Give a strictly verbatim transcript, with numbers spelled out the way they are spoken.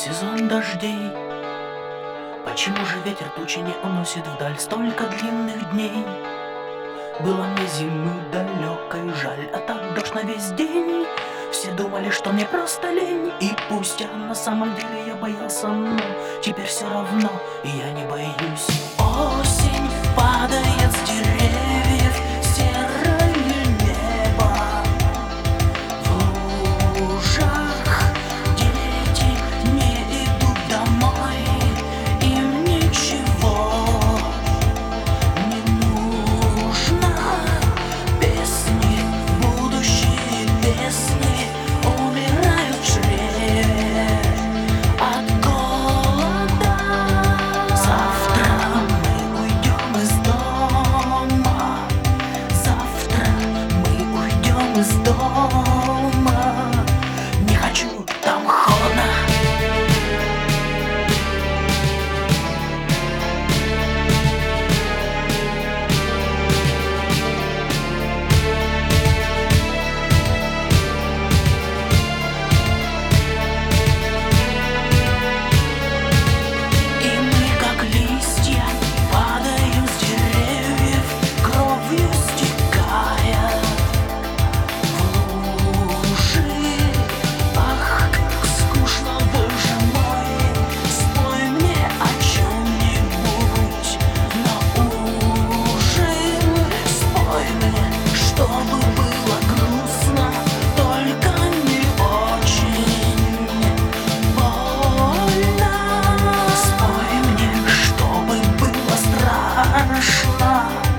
сезон дождей. Почему же ветер тучи не уносит вдаль столько длинных дней? Было мне зимы далекой жаль, а так дождь на весь день. Все думали, что мне просто лень, и пусть а на самом деле я боялся, но теперь все равно, и я не боюсь. Осень падает с деревьев, серое небо. В лужах дети не идут домой, им ничего не нужно. Песни, будущие песни умирают в чреве от голода. Завтра мы уйдем из дома, завтра мы уйдем из дома. Не хочу, там холодно. И мы, как листья, падаем с деревьев, кровью стекая в лужи. Ах, как скучно, боже мой, спой мне о чем-нибудь на ужин. Спой мне, чтобы было грустно, только не очень больно. Спой мне, чтобы было страшно,